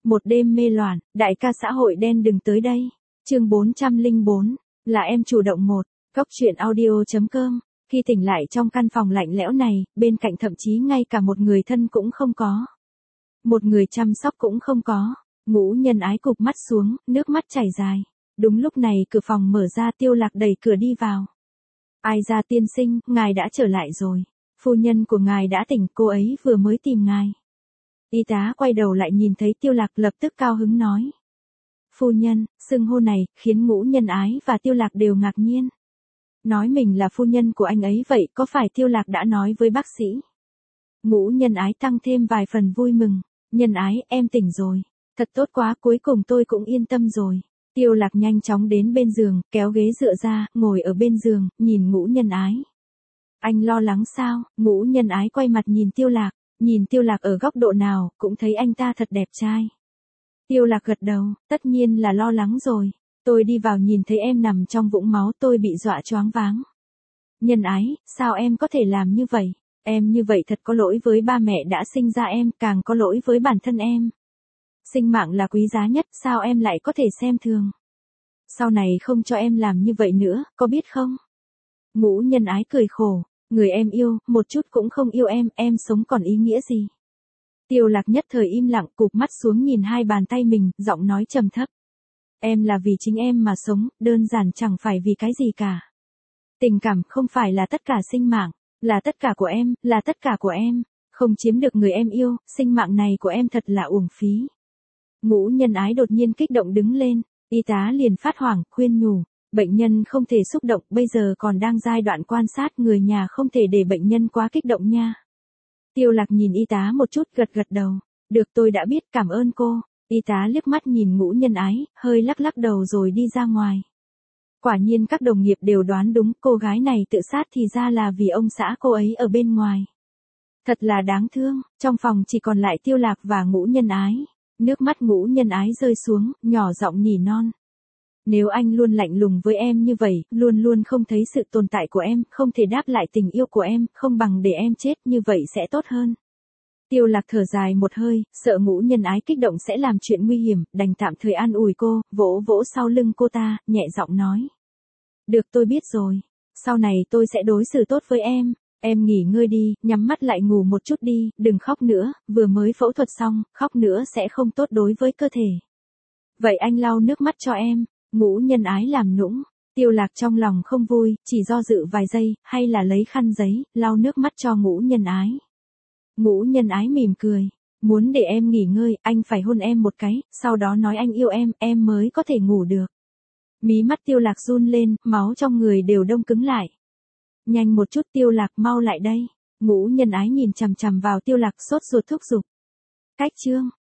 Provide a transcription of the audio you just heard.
Một đêm mê loạn, đại ca xã hội đen đừng tới đây. Chương 404, là em chủ động một. Cốc truyện audio.com. Khi tỉnh lại trong căn phòng lạnh lẽo này, bên cạnh thậm chí ngay cả một người thân cũng không có. Một người chăm sóc cũng không có. Ngũ Nhân Ái cụp mắt xuống, nước mắt chảy dài. Đúng lúc này cửa phòng mở ra, Tiêu Lạc đẩy cửa đi vào. Ai ra tiên sinh, ngài đã trở lại rồi. Phu nhân của ngài đã tỉnh, cô ấy vừa mới tìm ngài. Y tá quay đầu lại nhìn thấy Tiêu Lạc lập tức cao hứng nói. Phu nhân, xưng hô này, khiến Ngũ Nhân Ái và Tiêu Lạc đều ngạc nhiên. Nói mình là phu nhân của anh ấy vậy có phải Tiêu Lạc đã nói với bác sĩ? Ngũ Nhân Ái tăng thêm vài phần vui mừng. Nhân Ái, em tỉnh rồi. Thật tốt quá, cuối cùng tôi cũng yên tâm rồi. Tiêu Lạc nhanh chóng đến bên giường, kéo ghế dựa ra, ngồi ở bên giường, nhìn Ngũ Nhân Ái. Anh lo lắng sao? Ngũ Nhân Ái quay mặt nhìn Tiêu Lạc, nhìn Tiêu Lạc ở góc độ nào, cũng thấy anh ta thật đẹp trai. Tiêu Lạc gật đầu, tất nhiên là lo lắng rồi. Tôi đi vào nhìn thấy em nằm trong vũng máu, tôi bị dọa choáng váng. Nhân Ái, sao em có thể làm như vậy? Em như vậy thật có lỗi với ba mẹ đã sinh ra em, càng có lỗi với bản thân em. Sinh mạng là quý giá nhất, sao em lại có thể xem thường? Sau này không cho em làm như vậy nữa, có biết không? Ngũ Nhân Ái cười khổ, người em yêu, một chút cũng không yêu em sống còn ý nghĩa gì? Tiêu Lạc nhất thời im lặng, cụp mắt xuống nhìn hai bàn tay mình, giọng nói trầm thấp. Em là vì chính em mà sống, đơn giản chẳng phải vì cái gì cả. Tình cảm không phải là tất cả sinh mạng, là tất cả của em, là tất cả của em. Không chiếm được người em yêu, sinh mạng này của em thật là uổng phí. Ngũ Nhân Ái đột nhiên kích động đứng lên, y tá liền phát hoảng, khuyên nhủ. Bệnh nhân không thể xúc động, bây giờ còn đang giai đoạn quan sát, người nhà không thể để bệnh nhân quá kích động nha. Tiêu Lạc nhìn y tá một chút, gật gật đầu. Được, tôi đã biết, cảm ơn cô. Y tá liếc mắt nhìn Ngũ Nhân Ái, hơi lắc lắc đầu rồi đi ra ngoài. Quả nhiên các đồng nghiệp đều đoán đúng, cô gái này tự sát thì ra là vì ông xã cô ấy ở bên ngoài. Thật là đáng thương, trong phòng chỉ còn lại Tiêu Lạc và Ngũ Nhân Ái. Nước mắt Ngũ Nhân Ái rơi xuống, nhỏ giọng nỉ non. Nếu anh luôn lạnh lùng với em như vậy, luôn luôn không thấy sự tồn tại của em, không thể đáp lại tình yêu của em, không bằng để em chết, như vậy sẽ tốt hơn. Tiêu Lạc thở dài một hơi, sợ Ngũ Nhân Ái kích động sẽ làm chuyện nguy hiểm, đành tạm thời an ủi cô, vỗ vỗ sau lưng cô ta, nhẹ giọng nói. Được, tôi biết rồi, sau này tôi sẽ đối xử tốt với em nghỉ ngơi đi, nhắm mắt lại ngủ một chút đi, đừng khóc nữa, vừa mới phẫu thuật xong, khóc nữa sẽ không tốt đối với cơ thể. Vậy anh lau nước mắt cho em. Ngũ Nhân Ái làm nũng. Tiêu Lạc trong lòng không vui, chỉ do dự vài giây, hay là lấy khăn giấy, lau nước mắt cho Ngũ Nhân Ái. Ngũ Nhân Ái mỉm cười. Muốn để em nghỉ ngơi, anh phải hôn em một cái, sau đó nói anh yêu em mới có thể ngủ được. Mí mắt Tiêu Lạc run lên, máu trong người đều đông cứng lại. Nhanh một chút Tiêu Lạc, mau lại đây. Ngũ Nhân Ái nhìn chằm chằm vào Tiêu Lạc, sốt ruột thúc giục. Cách chương.